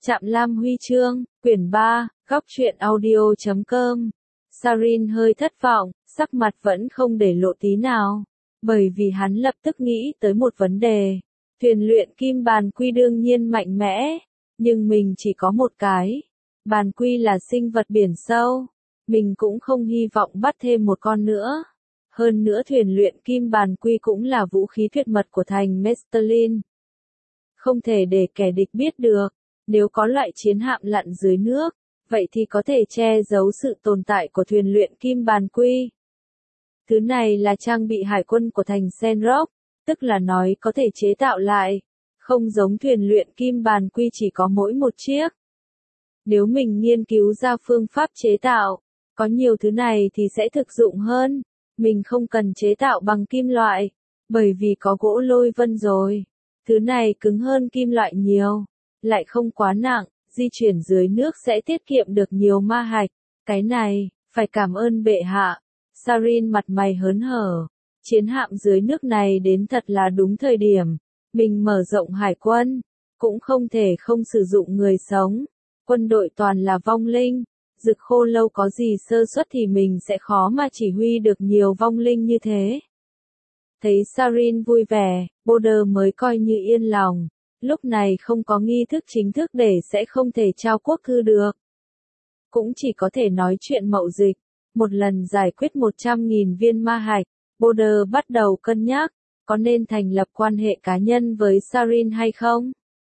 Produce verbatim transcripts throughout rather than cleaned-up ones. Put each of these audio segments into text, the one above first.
Trạm Lam Huy chương, quyển ba, góc truyện audio chấm com. Sarin hơi thất vọng, sắc mặt vẫn không để lộ tí nào, bởi vì hắn lập tức nghĩ tới một vấn đề. Thuyền luyện kim bàn quy đương nhiên mạnh mẽ, nhưng mình chỉ có một cái. Bàn quy là sinh vật biển sâu, mình cũng không hy vọng bắt thêm một con nữa. Hơn nữa thuyền luyện kim bàn quy cũng là vũ khí tuyệt mật của thành Mestelin. Không thể để kẻ địch biết được. Nếu có loại chiến hạm lặn dưới nước, vậy thì có thể che giấu sự tồn tại của thuyền luyện kim bàn quy. Thứ này là trang bị hải quân của thành Senrock, tức là nói có thể chế tạo lại, không giống thuyền luyện kim bàn quy chỉ có mỗi một chiếc. Nếu mình nghiên cứu ra phương pháp chế tạo, có nhiều thứ này thì sẽ thực dụng hơn. Mình không cần chế tạo bằng kim loại, bởi vì có gỗ lôi vân rồi. Thứ này cứng hơn kim loại nhiều, lại không quá nặng, di chuyển dưới nước sẽ tiết kiệm được nhiều ma hạch. Cái này, phải cảm ơn bệ hạ. Sarin mặt mày hớn hở. Chiến hạm dưới nước này đến thật là đúng thời điểm. Mình mở rộng hải quân, cũng không thể không sử dụng người sống. Quân đội toàn là vong linh. Dực khô lâu có gì sơ suất thì mình sẽ khó mà chỉ huy được nhiều vong linh như thế. Thấy Sarin vui vẻ, Border mới coi như yên lòng. Lúc này không có nghi thức chính thức để sẽ không thể trao quốc thư được. Cũng chỉ có thể nói chuyện mậu dịch. Một lần giải quyết một trăm nghìn viên ma hạch, Border bắt đầu cân nhắc, có nên thành lập quan hệ cá nhân với Sarin hay không?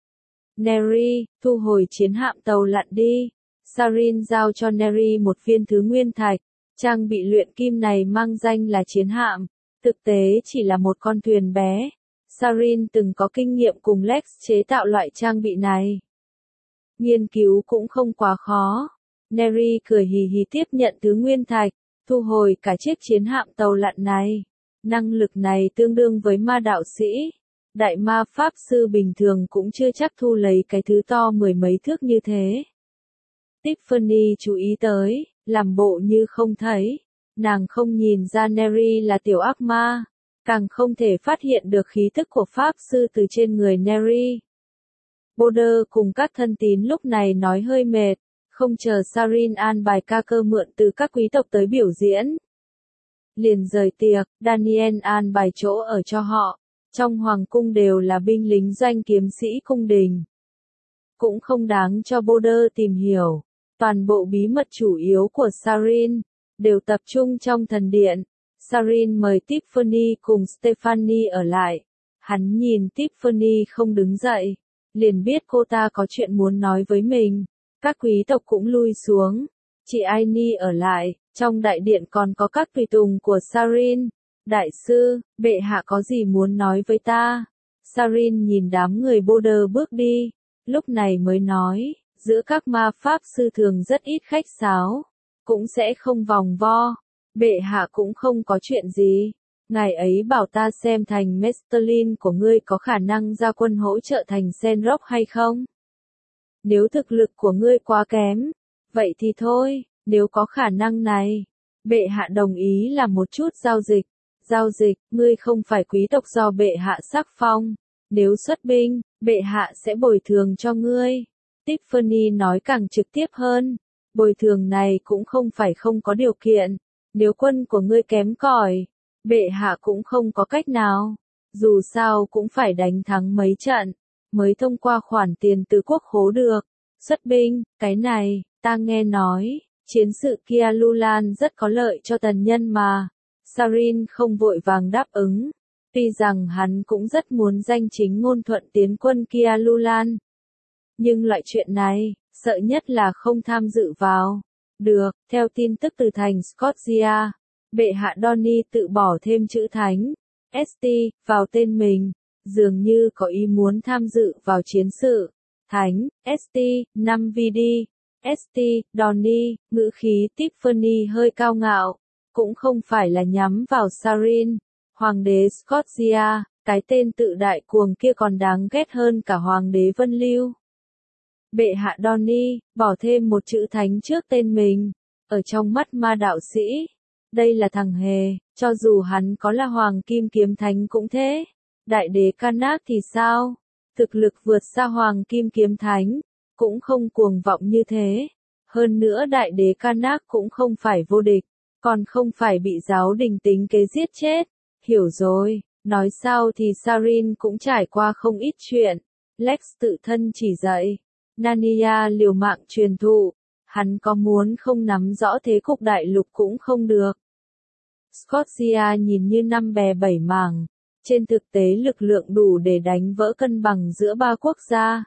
Neri, thu hồi chiến hạm tàu lặn đi. Sarin giao cho Neri một viên thứ nguyên thạch. Trang bị luyện kim này mang danh là chiến hạm, thực tế chỉ là một con thuyền bé. Sarin từng có kinh nghiệm cùng Lex chế tạo loại trang bị này. Nghiên cứu cũng không quá khó. Neri cười hì hì tiếp nhận thứ nguyên thạch, thu hồi cả chiếc chiến hạm tàu lặn này. Năng lực này tương đương với ma đạo sĩ. Đại ma pháp sư bình thường cũng chưa chắc thu lấy cái thứ to mười mấy thước như thế. Tiffany chú ý tới, làm bộ như không thấy. Nàng không nhìn ra Neri là tiểu ác ma. Càng không thể phát hiện được khí thức của Pháp sư từ trên người Neri. Border cùng các thân tín lúc này nói hơi mệt, không chờ Sarin an bài ca cơ mượn từ các quý tộc tới biểu diễn. Liền rời tiệc, Daniel an bài chỗ ở cho họ, trong hoàng cung đều là binh lính doanh kiếm sĩ cung đình. Cũng không đáng cho Border tìm hiểu, toàn bộ bí mật chủ yếu của Sarin, đều tập trung trong thần điện. Sarin mời Tiffany cùng Stephanie ở lại. Hắn nhìn Tiffany không đứng dậy, liền biết cô ta có chuyện muốn nói với mình. Các quý tộc cũng lui xuống. Chị Aini ở lại, trong đại điện còn có các tùy tùng của Sarin. Đại sư, bệ hạ có gì muốn nói với ta? Sarin nhìn đám người Border bước đi, lúc này mới nói, giữa các ma pháp sư thường rất ít khách sáo, cũng sẽ không vòng vo. Bệ hạ cũng không có chuyện gì. Ngài ấy bảo ta xem thành Mestelin của ngươi có khả năng ra quân hỗ trợ thành Senrock hay không? Nếu thực lực của ngươi quá kém, vậy thì thôi, nếu có khả năng này, bệ hạ đồng ý làm một chút giao dịch. Giao dịch, ngươi không phải quý tộc do bệ hạ sắc phong. Nếu xuất binh, bệ hạ sẽ bồi thường cho ngươi. Tiffany nói càng trực tiếp hơn. Bồi thường này cũng không phải không có điều kiện. Nếu quân của ngươi kém cỏi, bệ hạ cũng không có cách nào. Dù sao cũng phải đánh thắng mấy trận, mới thông qua khoản tiền từ quốc khố được. Xuất binh, cái này, ta nghe nói, chiến sự kia Lulan rất có lợi cho tần nhân mà. Sarin không vội vàng đáp ứng. Tuy rằng hắn cũng rất muốn danh chính ngôn thuận tiến quân kia Lulan. Nhưng loại chuyện này, sợ nhất là không tham dự vào. Được, theo tin tức từ thành Scotia, bệ hạ Donny tự bỏ thêm chữ thánh, ét tê, vào tên mình, dường như có ý muốn tham dự vào chiến sự. Thánh, ét tê, năm vê đê, ét tê, Donny, ngữ khí Tiffany hơi cao ngạo, cũng không phải là nhắm vào Sarin, hoàng đế Scotia, cái tên tự đại cuồng kia còn đáng ghét hơn cả hoàng đế Vân Lưu. Bệ hạ Donny, bỏ thêm một chữ thánh trước tên mình, ở trong mắt ma đạo sĩ. Đây là thằng hề, cho dù hắn có là hoàng kim kiếm thánh cũng thế. Đại đế Karnak thì sao? Thực lực vượt xa hoàng kim kiếm thánh. cũng không cuồng vọng như thế. Hơn nữa đại đế Karnak cũng không phải vô địch, còn không phải bị giáo đình tính kế giết chết. Hiểu rồi, nói sao thì Sarin cũng trải qua không ít chuyện. Lex tự thân chỉ dạy, Narnia liều mạng truyền thụ, hắn có muốn không nắm rõ thế cục đại lục cũng không được. Scotia nhìn như năm bè bảy mảng, trên thực tế lực lượng đủ để đánh vỡ cân bằng giữa ba quốc gia.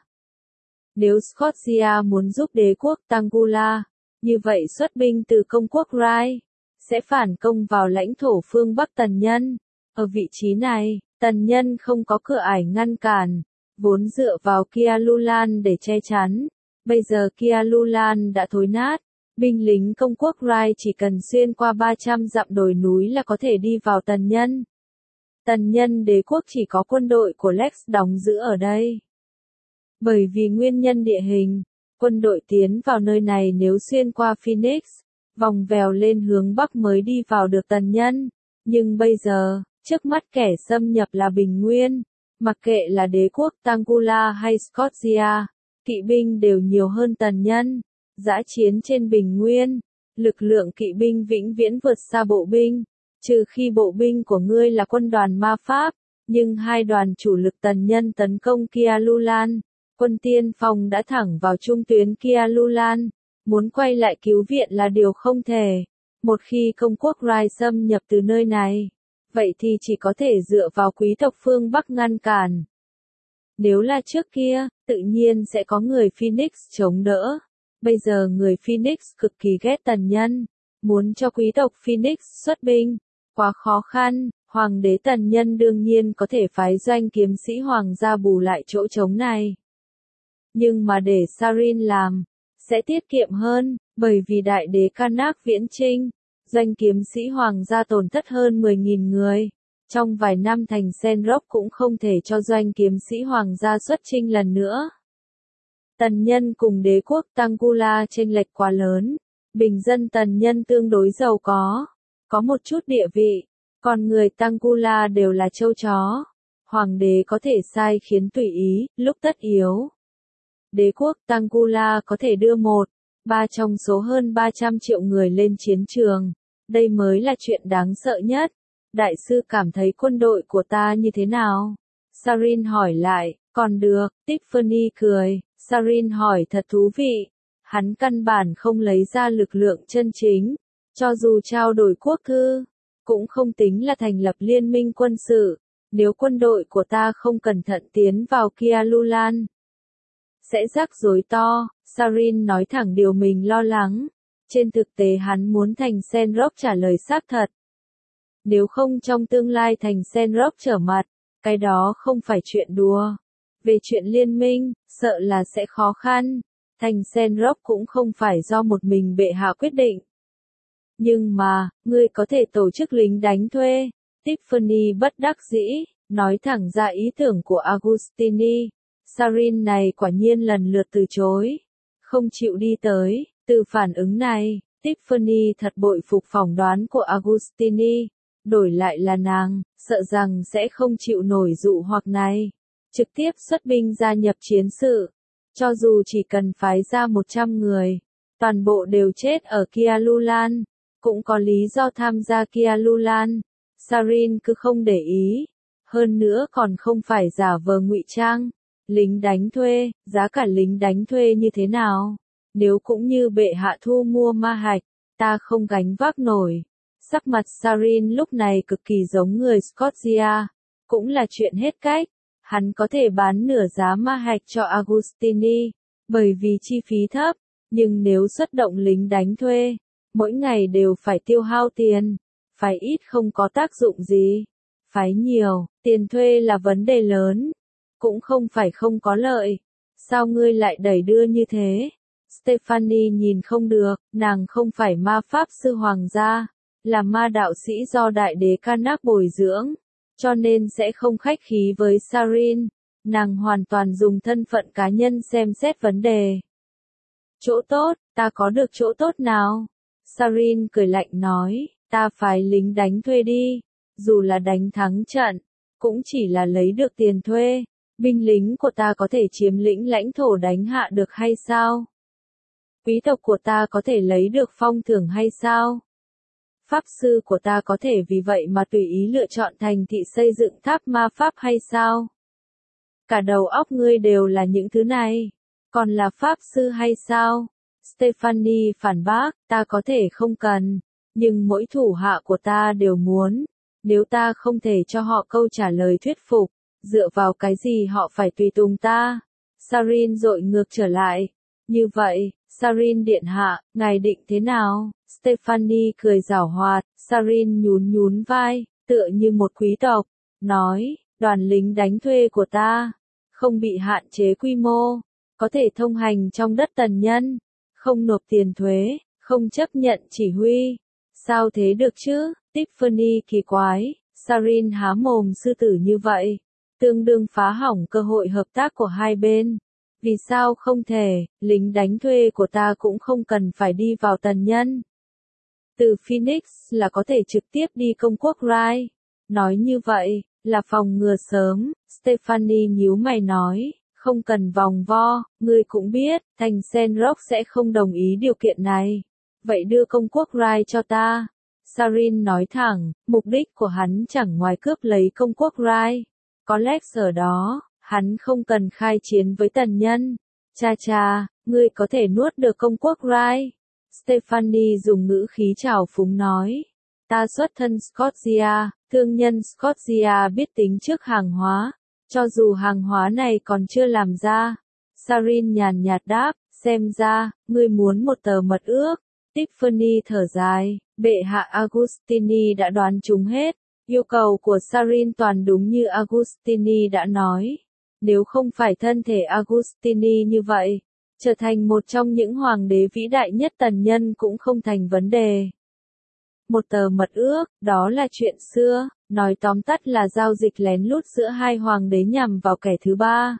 Nếu Scotia muốn giúp đế quốc Tangula, như vậy xuất binh từ công quốc Rai, sẽ phản công vào lãnh thổ phương Bắc Tần Nhân. Ở vị trí này, Tần Nhân không có cửa ải ngăn cản, vốn dựa vào Kialulan để che chắn. Bây giờ Kialulan đã thối nát, binh lính công quốc Rai chỉ cần xuyên qua ba trăm dặm đồi núi là có thể đi vào Tần Nhân. Tần Nhân đế quốc chỉ có quân đội của Lex đóng giữ ở đây. Bởi vì nguyên nhân địa hình, quân đội tiến vào nơi này nếu xuyên qua Phoenix, vòng vèo lên hướng Bắc mới đi vào được Tần Nhân. Nhưng bây giờ, trước mắt kẻ xâm nhập là Bình Nguyên, mặc kệ là đế quốc Tangula hay Scotia, kỵ binh đều nhiều hơn Tần Nhân. Dã chiến trên Bình Nguyên, lực lượng kỵ binh vĩnh viễn vượt xa bộ binh, trừ khi bộ binh của ngươi là quân đoàn ma pháp, nhưng hai đoàn chủ lực Tần Nhân tấn công Kialulan, quân tiên phong đã thẳng vào trung tuyến Kialulan, muốn quay lại cứu viện là điều không thể. Một khi công quốc Rai xâm nhập từ nơi này, vậy thì chỉ có thể dựa vào quý tộc phương Bắc ngăn cản. Nếu là trước kia, tự nhiên sẽ có người Phoenix chống đỡ. Bây giờ người Phoenix cực kỳ ghét Tần Nhân, muốn cho quý tộc Phoenix xuất binh, quá khó khăn. Hoàng đế Tần Nhân đương nhiên có thể phái doanh kiếm sĩ hoàng gia bù lại chỗ trống này. Nhưng mà để Sarin làm, sẽ tiết kiệm hơn, bởi vì đại đế Karnak viễn chinh, doanh kiếm sĩ hoàng gia tổn thất hơn mười nghìn người. Trong vài năm thành Senrock cũng không thể cho doanh kiếm sĩ hoàng gia xuất chinh lần nữa. Tần Nhân cùng đế quốc Tangula chênh lệch quá lớn, bình dân Tần Nhân tương đối giàu có, có một chút địa vị, còn người Tangula đều là trâu chó. Hoàng đế có thể sai khiến tùy ý, lúc tất yếu. Đế quốc Tangula có thể đưa một, ba trong số hơn ba trăm triệu người lên chiến trường. Đây mới là chuyện đáng sợ nhất. Đại sư cảm thấy quân đội của ta như thế nào? Sarin hỏi lại, còn được, Tiffany cười. Sarin hỏi thật thú vị. Hắn căn bản không lấy ra lực lượng chân chính. Cho dù trao đổi quốc thư, cũng không tính là thành lập liên minh quân sự. Nếu quân đội của ta không cẩn thận tiến vào Kialulan, sẽ rắc rối to. Sarin nói thẳng điều mình lo lắng. Trên thực tế hắn muốn thành Senrock trả lời xác thật. Nếu không trong tương lai thành Senrock trở mặt, cái đó không phải chuyện đùa. Về chuyện liên minh, sợ là sẽ khó khăn. Thành Senrock cũng không phải do một mình bệ hạ quyết định. Nhưng mà, ngươi có thể tổ chức lính đánh thuê. Tiffany bất đắc dĩ, nói thẳng ra ý tưởng của Agustini. Sarin này quả nhiên lần lượt từ chối. Không chịu đi tới. Từ phản ứng này, Tiffany thật bội phục phỏng đoán của Agustini. Đổi lại là nàng, sợ rằng sẽ không chịu nổi dụ hoặc này. Trực tiếp xuất binh gia nhập chiến sự. Cho dù chỉ cần phái ra một trăm người, toàn bộ đều chết ở Kialulan, cũng có lý do tham gia Kialulan. Sarin cứ không để ý. Hơn nữa còn không phải giả vờ ngụy trang. Lính đánh thuê, giá cả lính đánh thuê như thế nào? Nếu cũng như bệ hạ thu mua ma hạch, ta không gánh vác nổi. Sắc mặt Sarin lúc này cực kỳ giống người Scotia. Cũng là chuyện hết cách. Hắn có thể bán nửa giá ma hạch cho Agustini, bởi vì chi phí thấp. Nhưng nếu xuất động lính đánh thuê, mỗi ngày đều phải tiêu hao tiền. Phải ít không có tác dụng gì. Phải nhiều, tiền thuê là vấn đề lớn. Cũng không phải không có lợi. Sao ngươi lại đẩy đưa như thế? Stephanie nhìn không được, nàng không phải ma pháp sư hoàng gia, là ma đạo sĩ do đại đế Karnak bồi dưỡng, cho nên sẽ không khách khí với Sarin. Nàng hoàn toàn dùng thân phận cá nhân xem xét vấn đề. Chỗ tốt, ta có được chỗ tốt nào? Sarin cười lạnh nói, ta phái lính đánh thuê đi, dù là đánh thắng trận, cũng chỉ là lấy được tiền thuê. Binh lính của ta có thể chiếm lĩnh lãnh thổ đánh hạ được hay sao? Quý tộc của ta có thể lấy được phong thưởng hay sao? Pháp sư của ta có thể vì vậy mà tùy ý lựa chọn thành thị xây dựng tháp ma pháp hay sao? Cả đầu óc ngươi đều là những thứ này. Còn là pháp sư hay sao? Stephanie phản bác, ta có thể không cần. Nhưng mỗi thủ hạ của ta đều muốn. Nếu ta không thể cho họ câu trả lời thuyết phục, dựa vào cái gì họ phải tùy tùng ta? Sarin dội ngược trở lại. Như vậy, Sarin điện hạ, ngài định thế nào? Stephanie cười giảo hoạt, Sarin nhún nhún vai, tựa như một quý tộc, nói, đoàn lính đánh thuê của ta, không bị hạn chế quy mô, có thể thông hành trong đất tần nhân, không nộp tiền thuế, không chấp nhận chỉ huy. Sao thế được chứ? Tiffany kỳ quái, Sarin há mồm sư tử như vậy, tương đương phá hỏng cơ hội hợp tác của hai bên. Vì sao không thể, lính đánh thuê của ta cũng không cần phải đi vào tần nhân. Từ Phoenix là có thể trực tiếp đi công quốc Rai. Nói như vậy, là phòng ngừa sớm, Stephanie nhíu mày nói, không cần vòng vo, ngươi cũng biết, thành Senrock sẽ không đồng ý điều kiện này. Vậy đưa công quốc Rai cho ta. Sarin nói thẳng, mục đích của hắn chẳng ngoài cướp lấy công quốc Rai. Có Lex ở đó, hắn không cần khai chiến với tần nhân. Cha cha, ngươi có thể nuốt được công quốc Rai. Stephanie dùng ngữ khí trào phúng nói. Ta xuất thân Scotia, thương nhân Scotia biết tính trước hàng hóa, cho dù hàng hóa này còn chưa làm ra. Sarin nhàn nhạt đáp, xem ra, ngươi muốn một tờ mật ước. Tiffany thở dài, bệ hạ Agustini đã đoán trúng hết. Yêu cầu của Sarin toàn đúng như Agustini đã nói. Nếu không phải thân thể Agustini như vậy, trở thành một trong những hoàng đế vĩ đại nhất tần nhân cũng không thành vấn đề. Một tờ mật ước, đó là chuyện xưa, nói tóm tắt là giao dịch lén lút giữa hai hoàng đế nhằm vào kẻ thứ ba.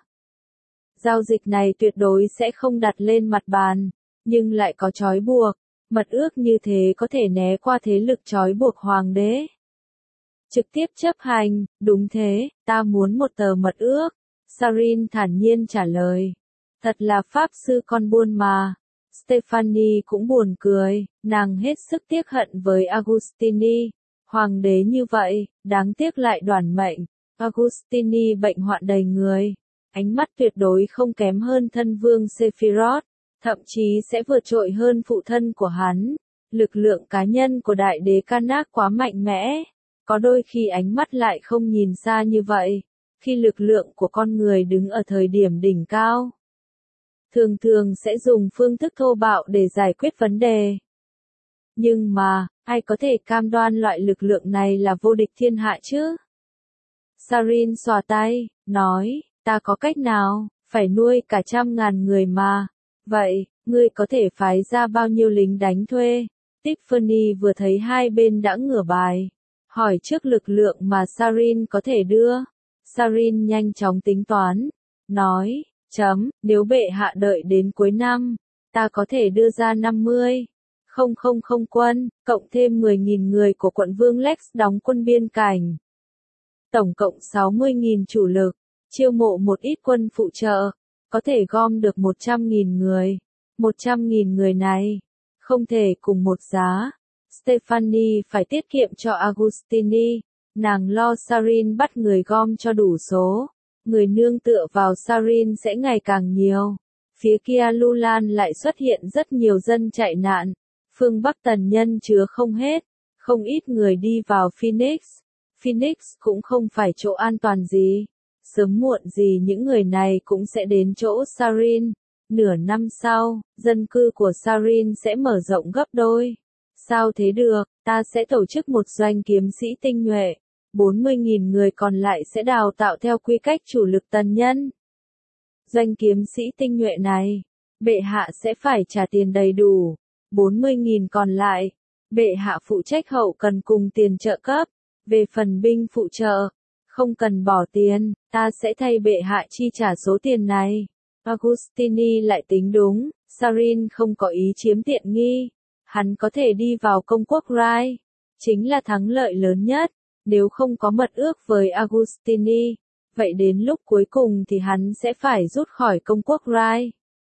Giao dịch này tuyệt đối sẽ không đặt lên mặt bàn, nhưng lại có trói buộc. Mật ước như thế có thể né qua thế lực trói buộc hoàng đế. Trực tiếp chấp hành, đúng thế, ta muốn một tờ mật ước. Sarin thản nhiên trả lời. Thật là pháp sư con buôn mà. Stephanie cũng buồn cười, nàng hết sức tiếc hận với Agustini. Hoàng đế như vậy, đáng tiếc lại đoản mệnh. Agustini bệnh hoạn đầy người. Ánh mắt tuyệt đối không kém hơn thân vương Sephiroth. Thậm chí sẽ vượt trội hơn phụ thân của hắn. Lực lượng cá nhân của đại đế Karnak quá mạnh mẽ. Có đôi khi ánh mắt lại không nhìn xa như vậy. Khi lực lượng của con người đứng ở thời điểm đỉnh cao, thường thường sẽ dùng phương thức thô bạo để giải quyết vấn đề. Nhưng mà, ai có thể cam đoan loại lực lượng này là vô địch thiên hạ chứ? Sarin xòa tay, nói, ta có cách nào, phải nuôi cả trăm ngàn người mà. Vậy, ngươi có thể phái ra bao nhiêu lính đánh thuê? Tiffany vừa thấy hai bên đã ngửa bài, hỏi trước lực lượng mà Sarin có thể đưa. Sarin nhanh chóng tính toán, nói, chấm, nếu bệ hạ đợi đến cuối năm, ta có thể đưa ra năm mươi, không không không quân, cộng thêm mười nghìn người của quận Vương Lex đóng quân biên cảnh. Tổng cộng sáu mươi nghìn chủ lực, chiêu mộ một ít quân phụ trợ, có thể gom được một trăm nghìn người. một trăm nghìn người này, không thể cùng một giá. Stephanie phải tiết kiệm cho Agustini. Nàng lo Sarin bắt người gom cho đủ số. Người nương tựa vào Sarin sẽ ngày càng nhiều. Phía kia Lulan lại xuất hiện rất nhiều dân chạy nạn. Phương Bắc tần nhân chứa không hết. Không ít người đi vào Phoenix. Phoenix cũng không phải chỗ an toàn gì. Sớm muộn gì những người này cũng sẽ đến chỗ Sarin. Nửa năm sau, dân cư của Sarin sẽ mở rộng gấp đôi. Sao thế được, ta sẽ tổ chức một doanh kiếm sĩ tinh nhuệ. bốn mươi nghìn người còn lại sẽ đào tạo theo quy cách chủ lực tần nhân. Doanh kiếm sĩ tinh nhuệ này, bệ hạ sẽ phải trả tiền đầy đủ. bốn mươi nghìn còn lại, bệ hạ phụ trách hậu cần cùng tiền trợ cấp. Về phần binh phụ trợ, không cần bỏ tiền, ta sẽ thay bệ hạ chi trả số tiền này. Agustini lại tính đúng, Sarin không có ý chiếm tiện nghi. Hắn có thể đi vào công quốc Rai. Chính là thắng lợi lớn nhất. Nếu không có mật ước với Agustini, vậy đến lúc cuối cùng thì hắn sẽ phải rút khỏi công quốc Rai.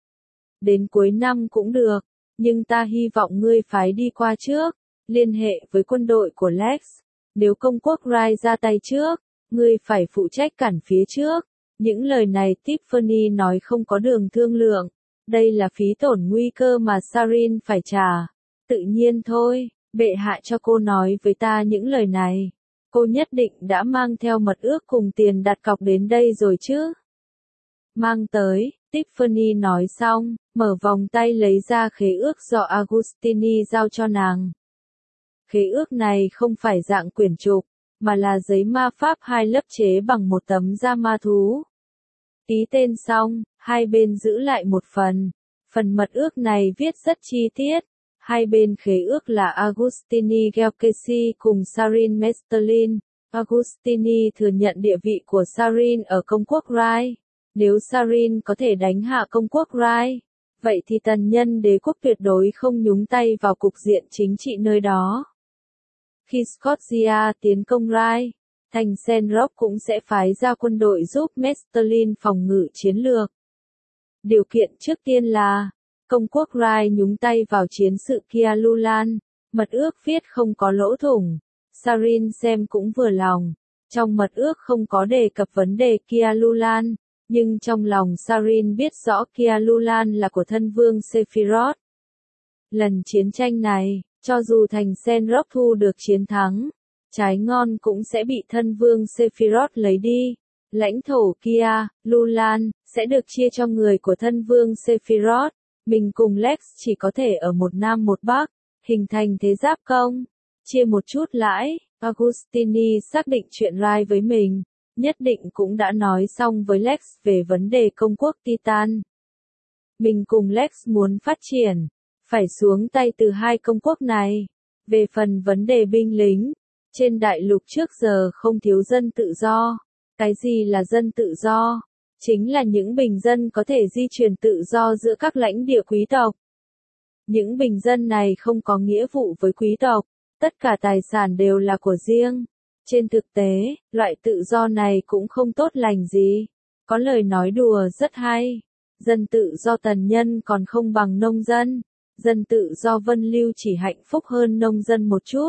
Đến cuối năm cũng được, nhưng ta hy vọng ngươi phái đi qua trước, liên hệ với quân đội của Lex. Nếu công quốc Rai ra tay trước, ngươi phải phụ trách cản phía trước. Những lời này Tiffany nói không có đường thương lượng. Đây là phí tổn nguy cơ mà Sarin phải trả. Tự nhiên thôi, bệ hạ cho cô nói với ta những lời này. Cô nhất định đã mang theo mật ước cùng tiền đặt cọc đến đây rồi chứ? Mang tới, Tiffany nói xong, mở vòng tay lấy ra khế ước do Agustini giao cho nàng. Khế ước này không phải dạng quyển trục, mà là giấy ma pháp hai lớp chế bằng một tấm da ma thú. Ký tên xong, hai bên giữ lại một phần. Phần mật ước này viết rất chi tiết. Hai bên khế ước là Agustini Gelkesi cùng Sarin Mestelin. Agustini thừa nhận địa vị của Sarin ở công quốc Rai. Nếu Sarin có thể đánh hạ công quốc Rai, vậy thì tần nhân đế quốc tuyệt đối không nhúng tay vào cục diện chính trị nơi đó. Khi Scotia tiến công Rai, thành Senrock cũng sẽ phái ra quân đội giúp Mestelin phòng ngự chiến lược. Điều kiện trước tiên là, công quốc Rai nhúng tay vào chiến sự Kialulan, mật ước viết không có lỗ thủng. Sarin xem cũng vừa lòng. Trong mật ước không có đề cập vấn đề Kialulan, nhưng trong lòng Sarin biết rõ Kialulan là của thân vương Sephiroth. Lần chiến tranh này, cho dù thành Senrock thu được chiến thắng, trái ngon cũng sẽ bị thân vương Sephiroth lấy đi. Lãnh thổ Kia, Lulan, sẽ được chia cho người của thân vương Sephiroth. Mình cùng Lex chỉ có thể ở một nam một bắc, hình thành thế giáp công. Chia một chút lãi, Agustini xác định chuyện Rai với mình, nhất định cũng đã nói xong với Lex về vấn đề công quốc Titan. Mình cùng Lex muốn phát triển, phải xuống tay từ hai công quốc này. Về phần vấn đề binh lính, trên đại lục trước giờ không thiếu dân tự do. Cái gì là dân tự do? Chính là những bình dân có thể di chuyển tự do giữa các lãnh địa quý tộc. Những bình dân này không có nghĩa vụ với quý tộc, tất cả tài sản đều là của riêng. Trên thực tế, loại tự do này cũng không tốt lành gì. Có lời nói đùa rất hay. Dân tự do tần nhân còn không bằng nông dân. Dân tự do Vân Lưu chỉ hạnh phúc hơn nông dân một chút.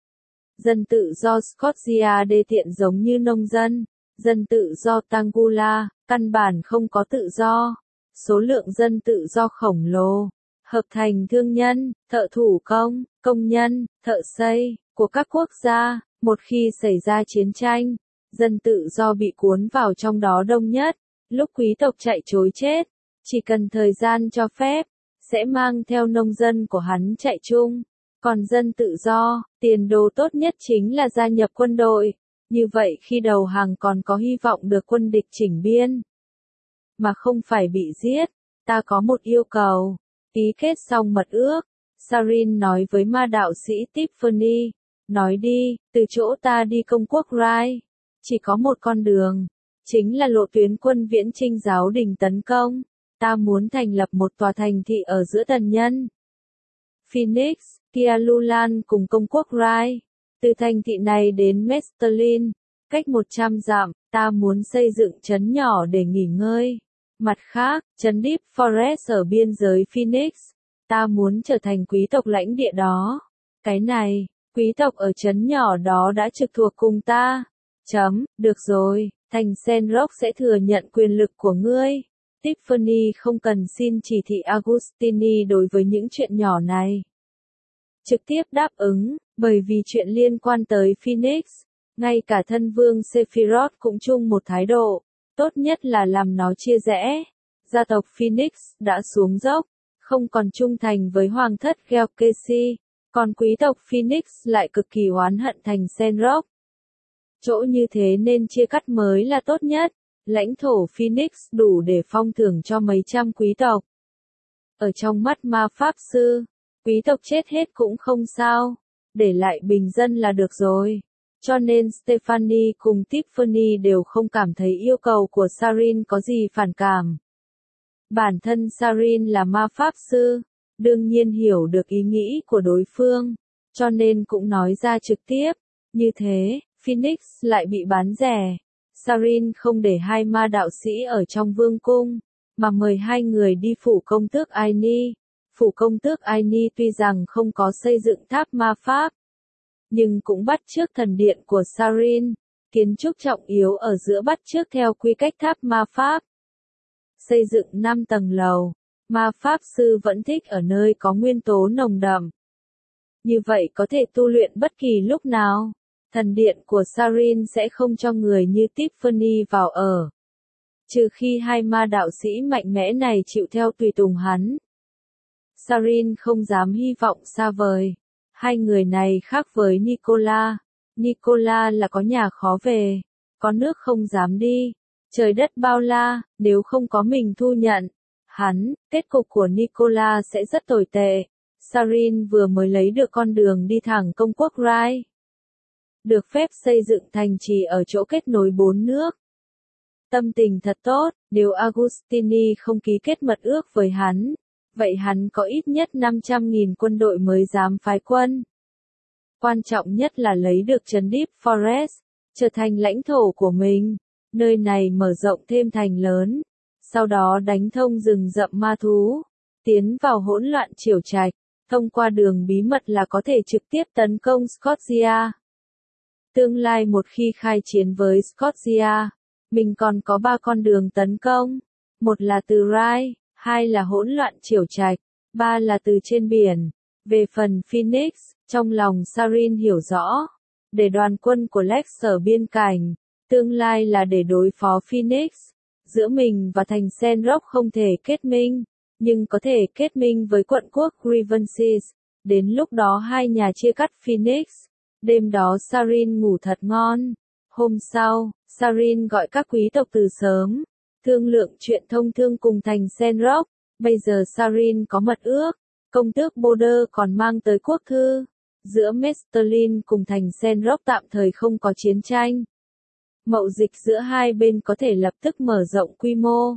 Dân tự do Scotia đê tiện giống như nông dân. Dân tự do Tangula, căn bản không có tự do. Số lượng dân tự do khổng lồ. Hợp thành thương nhân, thợ thủ công, công nhân, thợ xây, của các quốc gia. Một khi xảy ra chiến tranh, dân tự do bị cuốn vào trong đó đông nhất. Lúc quý tộc chạy trối chết, chỉ cần thời gian cho phép, sẽ mang theo nông dân của hắn chạy chung. Còn dân tự do, tiền đồ tốt nhất chính là gia nhập quân đội. Như vậy khi đầu hàng còn có hy vọng được quân địch chỉnh biên, mà không phải bị giết. Ta có một yêu cầu. Ký kết xong mật ước, Sarin nói với ma đạo sĩ Tiffany. Nói đi, từ chỗ ta đi công quốc Rai, chỉ có một con đường, chính là lộ tuyến quân viễn chinh giáo đình tấn công. Ta muốn thành lập một tòa thành thị ở giữa tần nhân Phoenix, Kialulan cùng công quốc Rai. Từ thành thị này đến Mestelin, cách một trăm dặm, ta muốn xây dựng trấn nhỏ để nghỉ ngơi. Mặt khác, trấn Deep Forest ở biên giới Phoenix, ta muốn trở thành quý tộc lãnh địa đó. Cái này, quý tộc ở trấn nhỏ đó đã trực thuộc cùng ta. Chấm, được rồi, thành Senrock sẽ thừa nhận quyền lực của ngươi. Tiffany không cần xin chỉ thị Agustini đối với những chuyện nhỏ này. Trực tiếp đáp ứng, bởi vì chuyện liên quan tới Phoenix, ngay cả thân vương Sephiroth cũng chung một thái độ, tốt nhất là làm nó chia rẽ. Gia tộc Phoenix đã xuống dốc, không còn trung thành với hoàng thất Gelkesi, còn quý tộc Phoenix lại cực kỳ oán hận thành Senrock. Chỗ như thế nên chia cắt mới là tốt nhất. Lãnh thổ Phoenix đủ để phong thưởng cho mấy trăm quý tộc. Ở trong mắt ma pháp sư, quý tộc chết hết cũng không sao, để lại bình dân là được rồi. Cho nên Stephanie cùng Tiffany đều không cảm thấy yêu cầu của Sarin có gì phản cảm. Bản thân Sarin là ma pháp sư, đương nhiên hiểu được ý nghĩ của đối phương, cho nên cũng nói ra trực tiếp. Như thế, Phoenix lại bị bán rẻ. Sarin không để hai ma đạo sĩ ở trong vương cung, mà mời hai người đi phủ công tước Aini. Phủ công tước Aini tuy rằng không có xây dựng tháp ma pháp, nhưng cũng bắt chước thần điện của Sarin, kiến trúc trọng yếu ở giữa bắt chước theo quy cách tháp ma pháp. Xây dựng năm tầng lầu, ma pháp sư vẫn thích ở nơi có nguyên tố nồng đậm. Như vậy có thể tu luyện bất kỳ lúc nào. Thần điện của Sarin sẽ không cho người như Tiffany vào ở, trừ khi hai ma đạo sĩ mạnh mẽ này chịu theo tùy tùng hắn. Sarin không dám hy vọng xa vời. Hai người này khác với Nicola. Nicola là có nhà khó về, có nước không dám đi, trời đất bao la, nếu không có mình thu nhận hắn, kết cục của Nicola sẽ rất tồi tệ. Sarin vừa mới lấy được con đường đi thẳng công quốc Rai, được phép xây dựng thành trì ở chỗ kết nối bốn nước. Tâm tình thật tốt, nếu Agustini không ký kết mật ước với hắn, vậy hắn có ít nhất năm trăm nghìn quân đội mới dám phái quân. Quan trọng nhất là lấy được trấn Deep Forest, trở thành lãnh thổ của mình, nơi này mở rộng thêm thành lớn, sau đó đánh thông rừng rậm ma thú, tiến vào hỗn loạn triều trạch, thông qua đường bí mật là có thể trực tiếp tấn công Scotia. Tương lai một khi khai chiến với Scotia, mình còn có ba con đường tấn công, một là từ Rai, hai là hỗn loạn triều trạch, ba là từ trên biển. Về phần Phoenix, trong lòng Sarin hiểu rõ, để đoàn quân của Lex ở biên cảnh, tương lai là để đối phó Phoenix. Giữa mình và thành Senrock không thể kết minh, nhưng có thể kết minh với quận quốc Grievance. Đến lúc đó hai nhà chia cắt Phoenix. Đêm đó Sarin ngủ thật ngon. Hôm sau, Sarin gọi các quý tộc từ sớm, thương lượng chuyện thông thương cùng thành Senrock. Bây giờ Sarin có mật ước, công tước Border còn mang tới quốc thư. Giữa Mestelin cùng thành Senrock tạm thời không có chiến tranh. Mậu dịch giữa hai bên có thể lập tức mở rộng quy mô.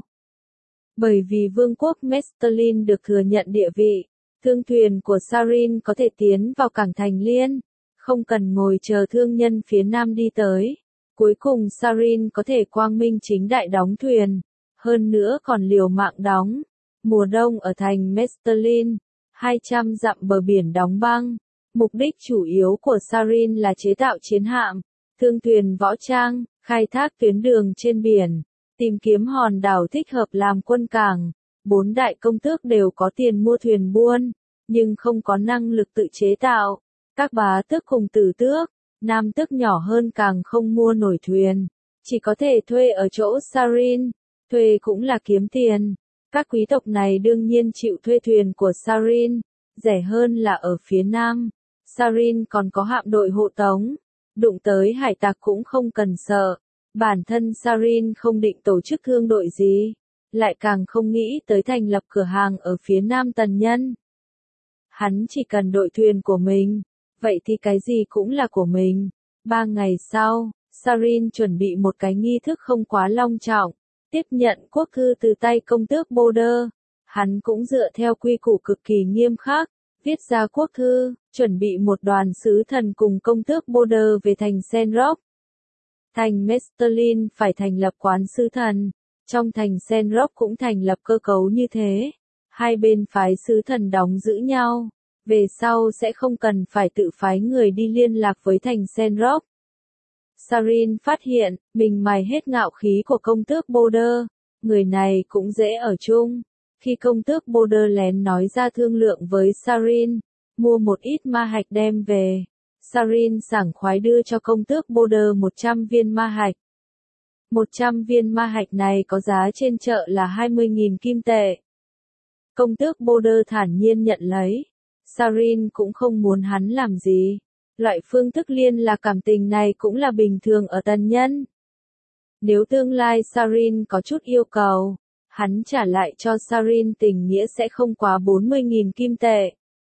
Bởi vì vương quốc Mestelin được thừa nhận địa vị, thương thuyền của Sarin có thể tiến vào cảng thành Liên, không cần ngồi chờ thương nhân phía Nam đi tới. Cuối cùng Sarin có thể quang minh chính đại đóng thuyền, hơn nữa còn liều mạng đóng. Mùa đông ở thành Mestelin, hai trăm dặm bờ biển đóng băng. Mục đích chủ yếu của Sarin là chế tạo chiến hạm, thương thuyền võ trang, khai thác tuyến đường trên biển, tìm kiếm hòn đảo thích hợp làm quân cảng. Bốn đại công tước đều có tiền mua thuyền buôn, nhưng không có năng lực tự chế tạo. Các bá tước cùng tử tước, nam tước nhỏ hơn càng không mua nổi thuyền, chỉ có thể thuê ở chỗ Sarin. Thuê cũng là kiếm tiền. Các quý tộc này đương nhiên chịu thuê thuyền của Sarin, rẻ hơn là ở phía Nam. Sarin còn có hạm đội hộ tống, đụng tới hải tặc cũng không cần sợ. Bản thân Sarin không định tổ chức thương đội gì, lại càng không nghĩ tới thành lập cửa hàng ở phía Nam Tần Nhân. Hắn chỉ cần đội thuyền của mình, vậy thì cái gì cũng là của mình. Ba ngày sau, Sarin chuẩn bị một cái nghi thức không quá long trọng, tiếp nhận quốc thư từ tay công tước Border. Hắn cũng dựa theo quy củ cực kỳ nghiêm khắc, viết ra quốc thư, chuẩn bị một đoàn sứ thần cùng công tước Border về thành Senrock. Thành Mestelin phải thành lập quán sứ thần, trong thành Senrock cũng thành lập cơ cấu như thế. Hai bên phái sứ thần đóng giữ nhau, về sau sẽ không cần phải tự phái người đi liên lạc với thành Senrock. Sarin phát hiện, mình mài hết ngạo khí của công tước Border, người này cũng dễ ở chung. Khi công tước Border lén nói ra thương lượng với Sarin, mua một ít ma hạch đem về, Sarin sảng khoái đưa cho công tước Border một trăm viên ma hạch. một trăm viên ma hạch này có giá trên chợ là hai mươi nghìn kim tệ. Công tước Border thản nhiên nhận lấy. Sarin cũng không muốn hắn làm gì. Loại phương thức liên lạc cảm tình này cũng là bình thường ở Tần Nhân. Nếu tương lai Sarin có chút yêu cầu, hắn trả lại cho Sarin tình nghĩa sẽ không quá bốn mươi nghìn kim tệ.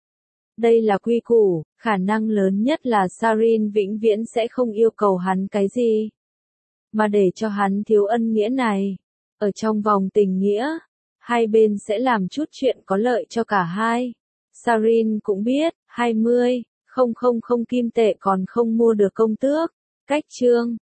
Đây là quy củ, khả năng lớn nhất là Sarin vĩnh viễn sẽ không yêu cầu hắn cái gì, mà để cho hắn thiếu ân nghĩa này. Ở trong vòng tình nghĩa, hai bên sẽ làm chút chuyện có lợi cho cả hai. Sarin cũng biết, hai mươi nghìn kim tệ còn không mua được công tước. Cách chương